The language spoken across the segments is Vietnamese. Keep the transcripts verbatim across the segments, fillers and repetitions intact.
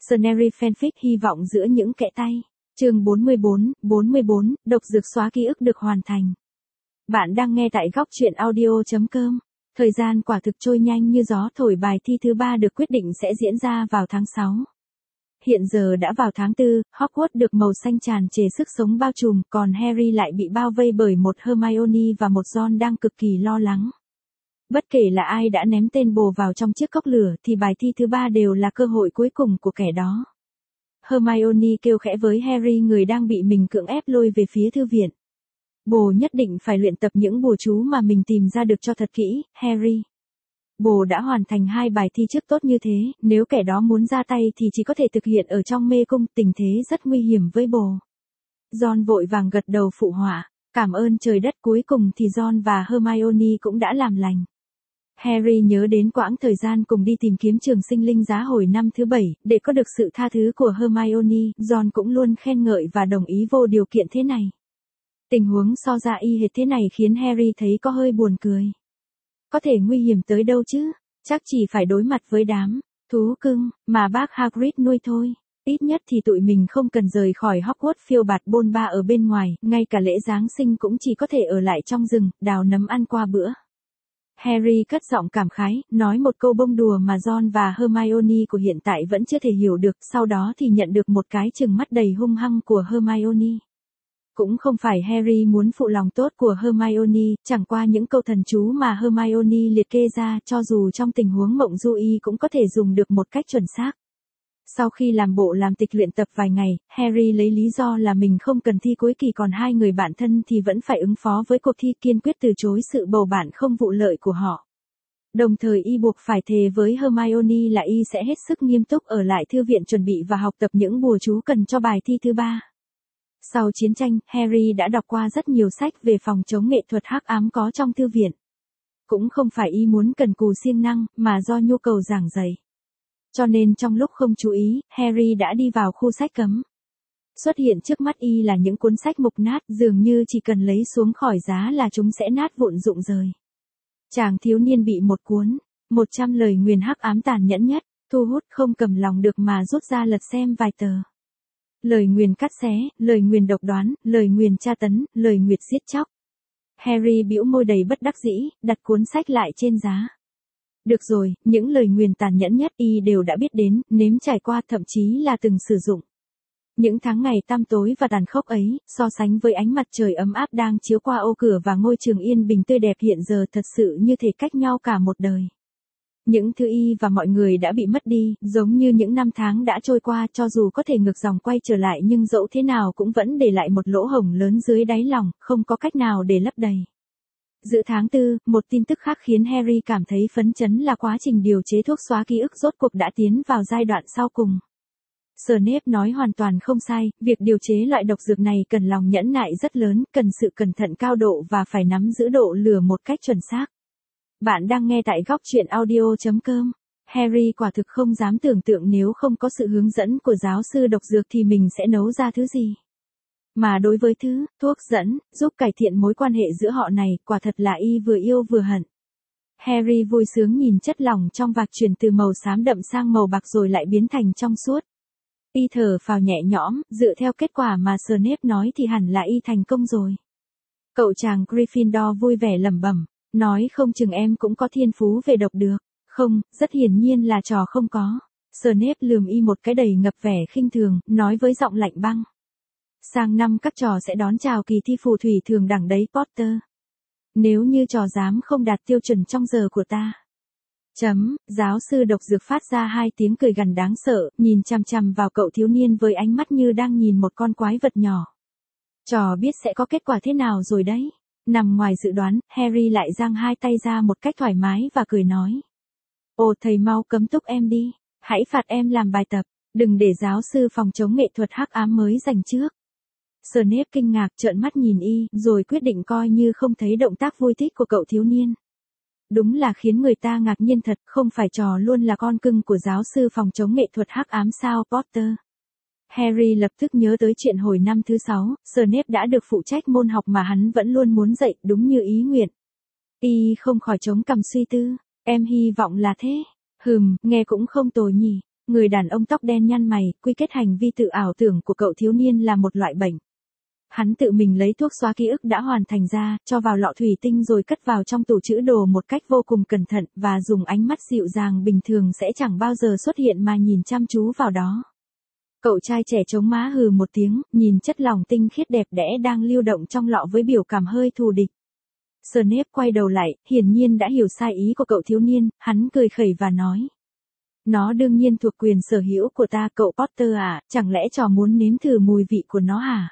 Scenery fanfic hy vọng giữa những kẽ tay. Chương bốn mươi bốn, bốn mươi bốn, độc dược xóa ký ức được hoàn thành. Bạn đang nghe tại góc truyện audio chấm com. Thời gian quả thực trôi nhanh như gió thổi, bài thi thứ ba được quyết định sẽ diễn ra vào tháng sáu. Hiện giờ đã vào tháng tư, Hogwarts được màu xanh tràn trề sức sống bao trùm, còn Harry lại bị bao vây bởi một Hermione và một Ron đang cực kỳ lo lắng. Bất kể là ai đã ném tên bồ vào trong chiếc cốc lửa thì bài thi thứ ba đều là cơ hội cuối cùng của kẻ đó. Hermione kêu khẽ với Harry, người đang bị mình cưỡng ép lôi về phía thư viện. Bồ nhất định phải luyện tập những bùa chú mà mình tìm ra được cho thật kỹ, Harry. Bồ đã hoàn thành hai bài thi trước tốt như thế, nếu kẻ đó muốn ra tay thì chỉ có thể thực hiện ở trong mê cung, tình thế rất nguy hiểm với bồ. Ron vội vàng gật đầu phụ họa, cảm ơn trời đất, cuối cùng thì Ron và Hermione cũng đã làm lành. Harry nhớ đến quãng thời gian cùng đi tìm kiếm trường sinh linh giá hồi năm thứ bảy, để có được sự tha thứ của Hermione, Ron cũng luôn khen ngợi và đồng ý vô điều kiện thế này. Tình huống so ra y hệt thế này khiến Harry thấy có hơi buồn cười. Có thể nguy hiểm tới đâu chứ, chắc chỉ phải đối mặt với đám thú cưng mà bác Hagrid nuôi thôi. Ít nhất thì tụi mình không cần rời khỏi Hogwarts phiêu bạt bôn ba ở bên ngoài, ngay cả lễ Giáng sinh cũng chỉ có thể ở lại trong rừng, đào nấm ăn qua bữa. Harry cất giọng cảm khái, nói một câu bông đùa mà Ron và Hermione của hiện tại vẫn chưa thể hiểu được, sau đó thì nhận được một cái trừng mắt đầy hung hăng của Hermione. Cũng không phải Harry muốn phụ lòng tốt của Hermione, chẳng qua những câu thần chú mà Hermione liệt kê ra, cho dù trong tình huống mộng du y cũng có thể dùng được một cách chuẩn xác. Sau khi làm bộ làm tịch luyện tập vài ngày, Harry lấy lý do là mình không cần thi cuối kỳ, còn hai người bạn thân thì vẫn phải ứng phó với cuộc thi, kiên quyết từ chối sự bầu bạn không vụ lợi của họ. Đồng thời y buộc phải thề với Hermione là y sẽ hết sức nghiêm túc ở lại thư viện chuẩn bị và học tập những bùa chú cần cho bài thi thứ ba. Sau chiến tranh, Harry đã đọc qua rất nhiều sách về phòng chống nghệ thuật hắc ám có trong thư viện. Cũng không phải y muốn cần cù siêng năng, mà do nhu cầu giảng dạy. Cho nên trong lúc không chú ý, Harry đã đi vào khu sách cấm. Xuất hiện trước mắt y là những cuốn sách mục nát, dường như chỉ cần lấy xuống khỏi giá là chúng sẽ nát vụn rụng rời. Chàng thiếu niên bị một cuốn, một trăm lời nguyền hắc ám tàn nhẫn nhất, thu hút, không cầm lòng được mà rút ra lật xem vài tờ. Lời nguyền cắt xé, lời nguyền độc đoán, lời nguyền tra tấn, lời nguyền giết chóc. Harry bĩu môi đầy bất đắc dĩ, đặt cuốn sách lại trên giá. Được rồi, những lời nguyền tàn nhẫn nhất y đều đã biết đến, nếm trải qua, thậm chí là từng sử dụng. Những tháng ngày tăm tối và tàn khốc ấy, so sánh với ánh mặt trời ấm áp đang chiếu qua ô cửa và ngôi trường yên bình tươi đẹp hiện giờ, thật sự như thể cách nhau cả một đời. Những thứ y và mọi người đã bị mất đi, giống như những năm tháng đã trôi qua, cho dù có thể ngược dòng quay trở lại nhưng dẫu thế nào cũng vẫn để lại một lỗ hổng lớn dưới đáy lòng, không có cách nào để lấp đầy. Giữa tháng tư, một tin tức khác khiến Harry cảm thấy phấn chấn là quá trình điều chế thuốc xóa ký ức rốt cuộc đã tiến vào giai đoạn sau cùng. Snape nói hoàn toàn không sai, việc điều chế loại độc dược này cần lòng nhẫn nại rất lớn, cần sự cẩn thận cao độ và phải nắm giữ độ lửa một cách chuẩn xác. Bạn đang nghe tại góc truyện audio chấm com. Harry quả thực không dám tưởng tượng nếu không có sự hướng dẫn của giáo sư độc dược thì mình sẽ nấu ra thứ gì. Mà đối với thứ thuốc dẫn, giúp cải thiện mối quan hệ giữa họ này, quả thật là y vừa yêu vừa hận. Harry vui sướng nhìn chất lỏng trong vạc chuyển từ màu xám đậm sang màu bạc rồi lại biến thành trong suốt. Y thở phào nhẹ nhõm, dựa theo kết quả mà Snape nói thì hẳn là y thành công rồi. Cậu chàng Gryffindor vui vẻ lẩm bẩm, nói không chừng em cũng có thiên phú về độc được. Không, rất hiển nhiên là trò không có. Snape lườm y một cái đầy ngập vẻ khinh thường, nói với giọng lạnh băng. Sang năm các trò sẽ đón chào kỳ thi phù thủy thường đẳng đấy Potter. Nếu như trò dám không đạt tiêu chuẩn trong giờ của ta. Chấm, giáo sư độc dược phát ra hai tiếng cười gằn đáng sợ, nhìn chằm chằm vào cậu thiếu niên với ánh mắt như đang nhìn một con quái vật nhỏ. Trò biết sẽ có kết quả thế nào rồi đấy. Nằm ngoài dự đoán, Harry lại giang hai tay ra một cách thoải mái và cười nói. Ồ, thầy mau cấm túc em đi, hãy phạt em làm bài tập, đừng để giáo sư phòng chống nghệ thuật hắc ám mới giành trước. Snape kinh ngạc trợn mắt nhìn y, rồi quyết định coi như không thấy động tác vui thích của cậu thiếu niên. Đúng là khiến người ta ngạc nhiên thật, không phải trò luôn là con cưng của giáo sư phòng chống nghệ thuật hắc ám sao Potter. Harry lập tức nhớ tới chuyện hồi năm thứ sáu, Snape đã được phụ trách môn học mà hắn vẫn luôn muốn dạy, đúng như ý nguyện. Y không khỏi chống cằm suy tư, em hy vọng là thế. Hừm, nghe cũng không tồi nhỉ. Người đàn ông tóc đen nhăn mày, quy kết hành vi tự ảo tưởng của cậu thiếu niên là một loại bệnh. Hắn tự mình lấy thuốc xóa ký ức đã hoàn thành ra, cho vào lọ thủy tinh rồi cất vào trong tủ trữ đồ một cách vô cùng cẩn thận, và dùng ánh mắt dịu dàng bình thường sẽ chẳng bao giờ xuất hiện mà nhìn chăm chú vào đó. Cậu trai trẻ chống má hừ một tiếng, nhìn chất lỏng tinh khiết đẹp đẽ đang lưu động trong lọ với biểu cảm hơi thù địch. Snape quay đầu lại, hiển nhiên đã hiểu sai ý của cậu thiếu niên, hắn cười khẩy và nói. Nó đương nhiên thuộc quyền sở hữu của ta, cậu Potter à, chẳng lẽ trò muốn nếm thử mùi vị của nó hả?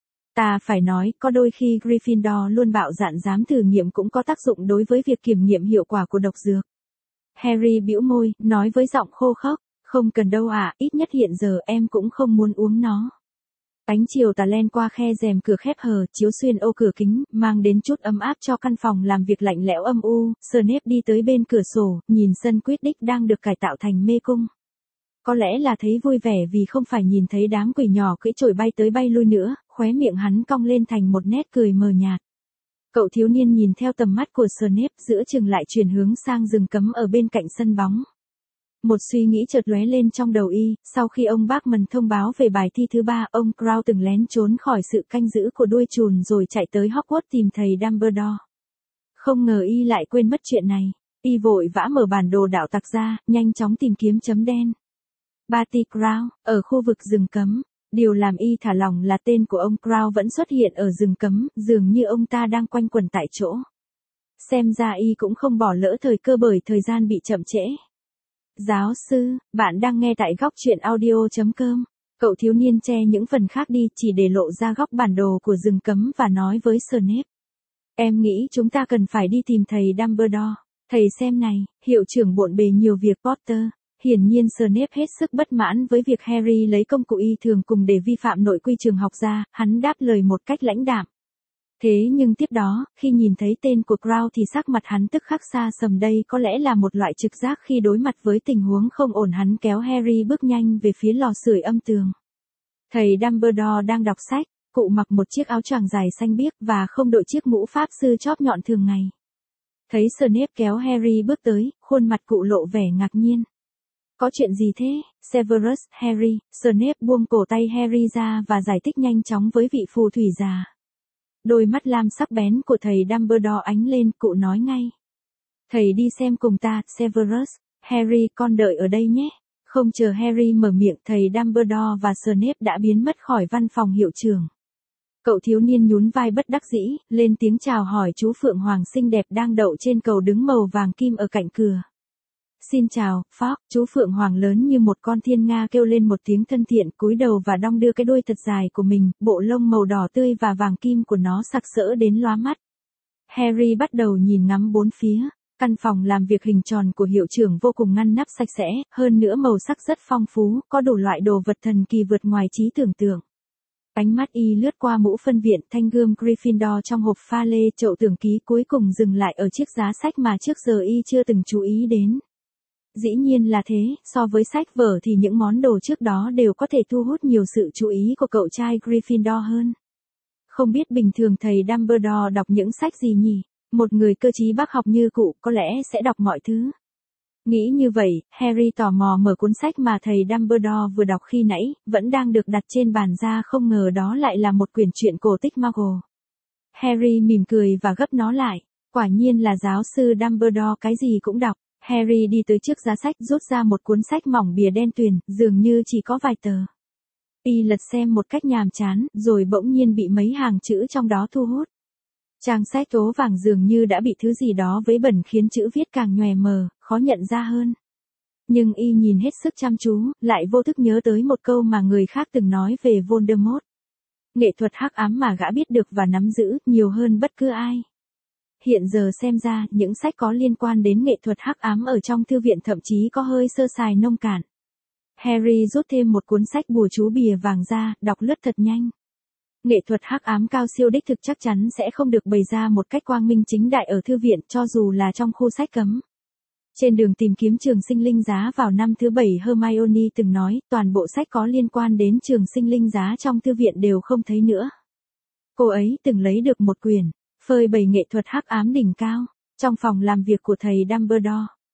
Ta phải nói, có đôi khi Gryffindor luôn bạo dạn dám thử nghiệm cũng có tác dụng đối với việc kiểm nghiệm hiệu quả của độc dược. Harry bĩu môi, nói với giọng khô khốc, không cần đâu ạ, à, ít nhất hiện giờ em cũng không muốn uống nó. Ánh chiều tà len qua khe rèm cửa khép hờ, chiếu xuyên ô cửa kính, mang đến chút ấm áp cho căn phòng làm việc lạnh lẽo âm u. Snape đi tới bên cửa sổ, nhìn sân Quidditch đang được cải tạo thành mê cung. Có lẽ là thấy vui vẻ vì không phải nhìn thấy đám quỷ nhỏ cưỡi chổi bay tới bay lui nữa, khóe miệng hắn cong lên thành một nét cười mờ nhạt. Cậu thiếu niên nhìn theo tầm mắt của Snape, giữa chừng lại chuyển hướng sang rừng cấm ở bên cạnh sân bóng. Một suy nghĩ chợt lóe lên trong đầu y, sau khi ông Bachman thông báo về bài thi thứ ba, ông Crow từng lén trốn khỏi sự canh giữ của đuôi trùn rồi chạy tới Hogwarts tìm thầy Dumbledore. Không ngờ y lại quên mất chuyện này, y vội vã mở bản đồ đạo tặc ra, nhanh chóng tìm kiếm chấm đen. Barty Crouch, ở khu vực rừng cấm. Điều làm y thả lỏng là tên của ông Crow vẫn xuất hiện ở rừng cấm, dường như ông ta đang quanh quẩn tại chỗ. Xem ra y cũng không bỏ lỡ thời cơ bởi thời gian bị chậm trễ. Giáo sư, bạn đang nghe tại góc truyện audio chấm com. Cậu thiếu niên che những phần khác đi chỉ để lộ ra góc bản đồ của rừng cấm và nói với Snape. Em nghĩ chúng ta cần phải đi tìm thầy Dumbledore. Thầy xem này, hiệu trưởng bộn bề nhiều việc Potter. Hiển nhiên Snape hết sức bất mãn với việc Harry lấy công cụ y thường cùng để vi phạm nội quy trường học ra, hắn đáp lời một cách lãnh đạm. Thế nhưng tiếp đó, khi nhìn thấy tên của Crow thì sắc mặt hắn tức khắc xa sầm, đây có lẽ là một loại trực giác khi đối mặt với tình huống không ổn. Hắn kéo Harry bước nhanh về phía lò sưởi âm tường. Thầy Dumbledore đang đọc sách, cụ mặc một chiếc áo choàng dài xanh biếc và không đội chiếc mũ pháp sư chóp nhọn thường ngày. Thấy Snape kéo Harry bước tới, khuôn mặt cụ lộ vẻ ngạc nhiên. Có chuyện gì thế, Severus, Harry? Snape buông cổ tay Harry ra và giải thích nhanh chóng với vị phù thủy già. Đôi mắt lam sắc bén của thầy Dumbledore ánh lên, cụ nói ngay. Thầy đi xem cùng ta, Severus. Harry, con đợi ở đây nhé. Không chờ Harry mở miệng, thầy Dumbledore và Snape đã biến mất khỏi văn phòng hiệu trưởng. Cậu thiếu niên nhún vai bất đắc dĩ, lên tiếng chào hỏi chú Phượng Hoàng xinh đẹp đang đậu trên cầu đứng màu vàng kim ở cạnh cửa. Xin chào, Fogg, chú Phượng Hoàng lớn như một con thiên nga kêu lên một tiếng thân thiện, cúi đầu và đong đưa cái đuôi thật dài của mình, bộ lông màu đỏ tươi và vàng kim của nó sặc sỡ đến lóa mắt. Harry bắt đầu nhìn ngắm bốn phía, căn phòng làm việc hình tròn của hiệu trưởng vô cùng ngăn nắp sạch sẽ, hơn nữa màu sắc rất phong phú, có đủ loại đồ vật thần kỳ vượt ngoài trí tưởng tượng. Ánh mắt y lướt qua mũ phân viện, thanh gươm Gryffindor trong hộp pha lê, chậu tưởng ký, cuối cùng dừng lại ở chiếc giá sách mà trước giờ y chưa từng chú ý đến. Dĩ nhiên là thế, so với sách vở thì những món đồ trước đó đều có thể thu hút nhiều sự chú ý của cậu trai Gryffindor hơn. Không biết bình thường thầy Dumbledore đọc những sách gì nhỉ? Một người cơ trí bác học như cụ có lẽ sẽ đọc mọi thứ. Nghĩ như vậy, Harry tò mò mở cuốn sách mà thầy Dumbledore vừa đọc khi nãy, vẫn đang được đặt trên bàn ra, không ngờ đó lại là một quyển truyện cổ tích Muggle. Harry mỉm cười và gấp nó lại. Quả nhiên là giáo sư Dumbledore cái gì cũng đọc. Harry đi tới trước giá sách, rút ra một cuốn sách mỏng bìa đen tuyền, dường như chỉ có vài tờ. Y lật xem một cách nhàm chán, rồi bỗng nhiên bị mấy hàng chữ trong đó thu hút. Trang sách tố vàng dường như đã bị thứ gì đó vấy bẩn khiến chữ viết càng nhòe mờ, khó nhận ra hơn. Nhưng y nhìn hết sức chăm chú, lại vô thức nhớ tới một câu mà người khác từng nói về Voldemort. Nghệ thuật hắc ám mà gã biết được và nắm giữ, nhiều hơn bất cứ ai. Hiện giờ xem ra, những sách có liên quan đến nghệ thuật hắc ám ở trong thư viện thậm chí có hơi sơ sài nông cạn. Harry rút thêm một cuốn sách bùa chú bìa vàng ra, đọc lướt thật nhanh. Nghệ thuật hắc ám cao siêu đích thực chắc chắn sẽ không được bày ra một cách quang minh chính đại ở thư viện, cho dù là trong khu sách cấm. Trên đường tìm kiếm trường sinh linh giá vào năm thứ bảy, Hermione từng nói, toàn bộ sách có liên quan đến trường sinh linh giá trong thư viện đều không thấy nữa. Cô ấy từng lấy được một quyển phơi bày nghệ thuật hắc ám đỉnh cao, trong phòng làm việc của thầy Dumbledore.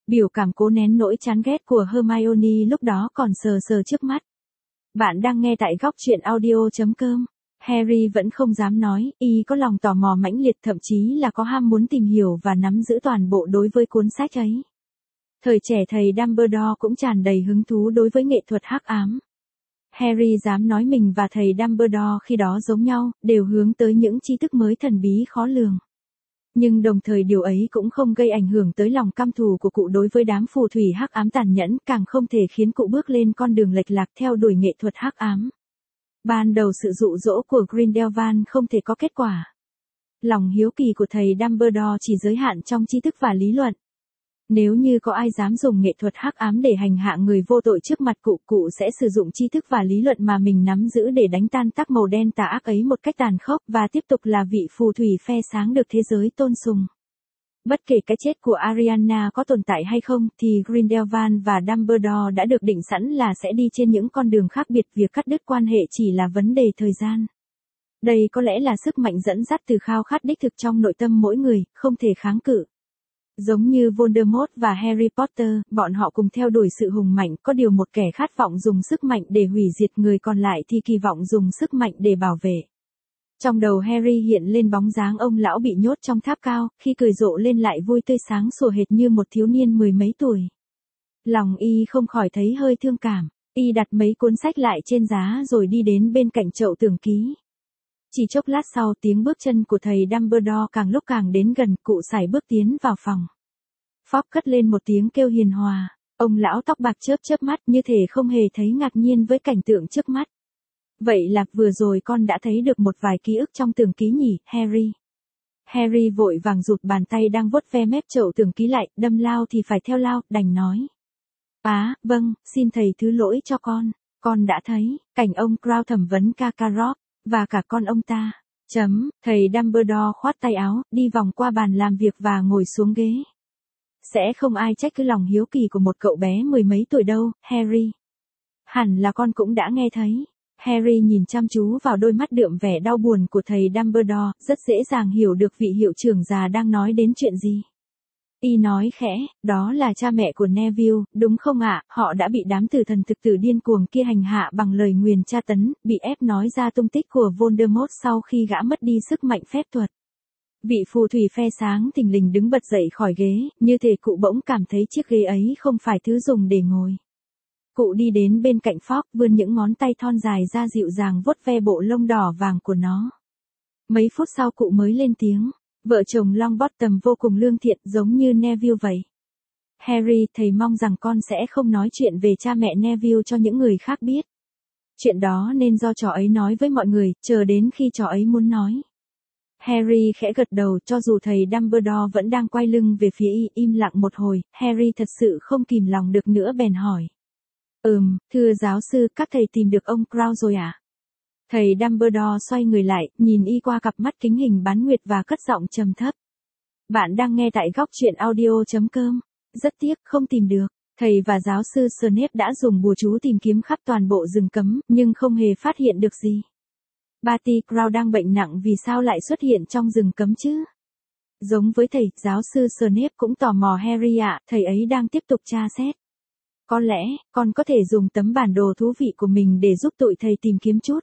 Biểu cảm cố nén nỗi chán ghét của Hermione lúc đó còn sờ sờ trước mắt. Bạn đang nghe tại góc truyện audio.com. Harry vẫn không dám nói, y có lòng tò mò mãnh liệt, thậm chí là có ham muốn tìm hiểu và nắm giữ toàn bộ đối với cuốn sách ấy. Thời trẻ thầy Dumbledore cũng tràn đầy hứng thú đối với nghệ thuật hắc ám. Harry dám nói mình và thầy Dumbledore khi đó giống nhau, đều hướng tới những tri thức mới thần bí khó lường. Nhưng đồng thời điều ấy cũng không gây ảnh hưởng tới lòng căm thù của cụ đối với đám phù thủy hắc ám tàn nhẫn, càng không thể khiến cụ bước lên con đường lệch lạc theo đuổi nghệ thuật hắc ám. Ban đầu sự dụ dỗ của Grindelwald không thể có kết quả. Lòng hiếu kỳ của thầy Dumbledore chỉ giới hạn trong tri thức và lý luận. Nếu như có ai dám dùng nghệ thuật hắc ám để hành hạ người vô tội trước mặt cụ, cụ sẽ sử dụng tri thức và lý luận mà mình nắm giữ để đánh tan tác màu đen tà ác ấy một cách tàn khốc và tiếp tục là vị phù thủy phe sáng được thế giới tôn sùng. Bất kể cái chết của Ariana có tồn tại hay không thì Grindelwald và Dumbledore đã được định sẵn là sẽ đi trên những con đường khác biệt, việc cắt đứt quan hệ chỉ là vấn đề thời gian. Đây có lẽ là sức mạnh dẫn dắt từ khao khát đích thực trong nội tâm mỗi người, không thể kháng cự. Giống như Voldemort và Harry Potter, bọn họ cùng theo đuổi sự hùng mạnh, có điều một kẻ khát vọng dùng sức mạnh để hủy diệt người còn lại thì kỳ vọng dùng sức mạnh để bảo vệ. Trong đầu Harry hiện lên bóng dáng ông lão bị nhốt trong tháp cao, khi cười rộ lên lại vui tươi sáng sủa hệt như một thiếu niên mười mấy tuổi. Lòng y không khỏi thấy hơi thương cảm, y đặt mấy cuốn sách lại trên giá rồi đi đến bên cạnh chậu tường ký. Chỉ chốc lát sau, tiếng bước chân của thầy Dumbledore càng lúc càng đến gần, cụ sải bước tiến vào phòng. Phóc cất lên một tiếng kêu hiền hòa, ông lão tóc bạc chớp chớp mắt như thể không hề thấy ngạc nhiên với cảnh tượng trước mắt. Vậy là vừa rồi con đã thấy được một vài ký ức trong tường ký nhỉ, Harry. Harry vội vàng rụt bàn tay đang vuốt ve mép chậu tường ký lại, đâm lao thì phải theo lao, đành nói. Á, à, vâng, xin thầy thứ lỗi cho con, con đã thấy, cảnh ông Crow thẩm vấn Karkaroff, và cả con ông ta. Chấm, thầy Dumbledore khoát tay áo, đi vòng qua bàn làm việc và ngồi xuống ghế. Sẽ không ai trách cứ lòng hiếu kỳ của một cậu bé mười mấy tuổi đâu, Harry. Hẳn là con cũng đã nghe thấy. Harry nhìn chăm chú vào đôi mắt đượm vẻ đau buồn của thầy Dumbledore, rất dễ dàng hiểu được vị hiệu trưởng già đang nói đến chuyện gì. Y nói khẽ, đó là cha mẹ của Neville, đúng không ạ? Họ đã bị đám tử thần thực tử điên cuồng kia hành hạ bằng lời nguyền tra tấn, bị ép nói ra tung tích của Voldemort sau khi gã mất đi sức mạnh phép thuật. Vị phù thủy phe sáng thình lình đứng bật dậy khỏi ghế, như thể cụ bỗng cảm thấy chiếc ghế ấy không phải thứ dùng để ngồi. Cụ đi đến bên cạnh Fogg, vươn những ngón tay thon dài ra dịu dàng vuốt ve bộ lông đỏ vàng của nó. Mấy phút sau cụ mới lên tiếng. Vợ chồng Longbottom vô cùng lương thiện, giống như Neville vậy. Harry, thầy mong rằng con sẽ không nói chuyện về cha mẹ Neville cho những người khác biết. Chuyện đó nên do trò ấy nói với mọi người, chờ đến khi trò ấy muốn nói. Harry khẽ gật đầu, cho dù thầy Dumbledore vẫn đang quay lưng về phía y, im lặng một hồi, Harry thật sự không kìm lòng được nữa bèn hỏi. Ừm, thưa giáo sư, các thầy tìm được ông Crow rồi à? Thầy Dumbledore xoay người lại, nhìn y qua cặp mắt kính hình bán nguyệt và cất giọng trầm thấp. Bạn đang nghe tại góc truyện audio.com. Rất tiếc, không tìm được. Thầy và giáo sư Snape đã dùng bùa chú tìm kiếm khắp toàn bộ rừng cấm, nhưng không hề phát hiện được gì. Barty Crouch đang bệnh nặng, vì sao lại xuất hiện trong rừng cấm chứ? Giống với thầy, giáo sư Snape cũng tò mò Harry ạ, thầy ấy đang tiếp tục tra xét. Có lẽ, con có thể dùng tấm bản đồ thú vị của mình để giúp tụi thầy tìm kiếm chút.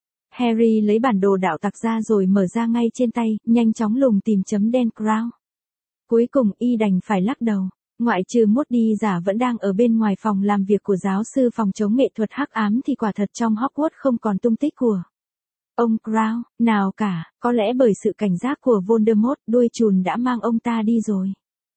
Harry lấy bản đồ đạo tặc ra rồi mở ra ngay trên tay, nhanh chóng lùng tìm chấm đen Crown. Cuối cùng y đành phải lắc đầu, ngoại trừ Moody giả vẫn đang ở bên ngoài phòng làm việc của giáo sư phòng chống nghệ thuật hắc ám thì quả thật trong Hogwarts không còn tung tích của ông Crown nào cả, có lẽ bởi sự cảnh giác của Voldemort, đuôi trùn đã mang ông ta đi rồi.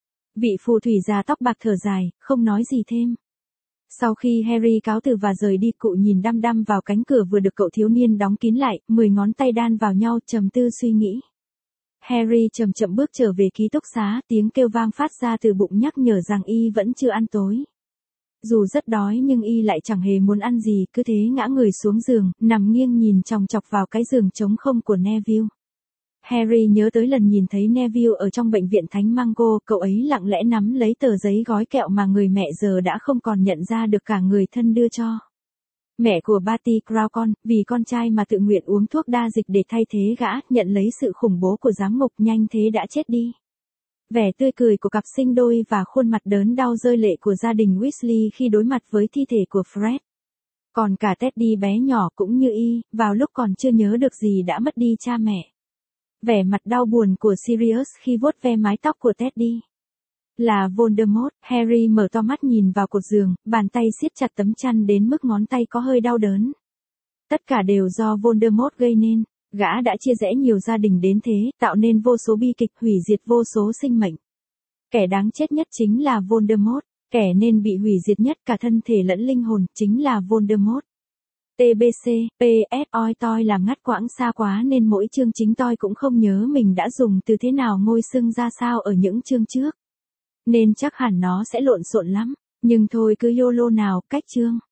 Vị phù thủy già tóc bạc thở dài, không nói gì thêm. Sau khi Harry cáo từ và rời đi, cụ nhìn đăm đăm vào cánh cửa vừa được cậu thiếu niên đóng kín lại, mười ngón tay đan vào nhau, trầm tư suy nghĩ. Harry chậm chậm bước trở về ký túc xá, tiếng kêu vang phát ra từ bụng nhắc nhở rằng y vẫn chưa ăn tối. Dù rất đói nhưng y lại chẳng hề muốn ăn gì, cứ thế ngã người xuống giường, nằm nghiêng nhìn chòng chọc vào cái giường trống không của Neville. Harry nhớ tới lần nhìn thấy Neville ở trong bệnh viện Thánh Mango, cậu ấy lặng lẽ nắm lấy tờ giấy gói kẹo mà người mẹ giờ đã không còn nhận ra được cả người thân đưa cho. Mẹ của Barty Crouch con, vì con trai mà tự nguyện uống thuốc đa dịch để thay thế gã, nhận lấy sự khủng bố của giám ngục, nhanh thế đã chết đi. Vẻ tươi cười của cặp sinh đôi và khuôn mặt đớn đau rơi lệ của gia đình Weasley khi đối mặt với thi thể của Fred. Còn cả Teddy bé nhỏ cũng như y, vào lúc còn chưa nhớ được gì đã mất đi cha mẹ. Vẻ mặt đau buồn của Sirius khi vuốt ve mái tóc của Teddy. Là Voldemort. Harry mở to mắt nhìn vào cột giường, bàn tay siết chặt tấm chăn đến mức ngón tay có hơi đau đớn. Tất cả đều do Voldemort gây nên. Gã đã chia rẽ nhiều gia đình đến thế, tạo nên vô số bi kịch, hủy diệt vô số sinh mệnh. Kẻ đáng chết nhất chính là Voldemort. Kẻ nên bị hủy diệt nhất cả thân thể lẫn linh hồn chính là Voldemort. tê bê xê, pê ét oi toi làm ngắt quãng xa quá nên mỗi chương chính tôi cũng không nhớ mình đã dùng từ thế nào ngôi xưng ra sao ở những chương trước. Nên chắc hẳn nó sẽ lộn xộn lắm, nhưng thôi cứ YOLO nào, cách chương.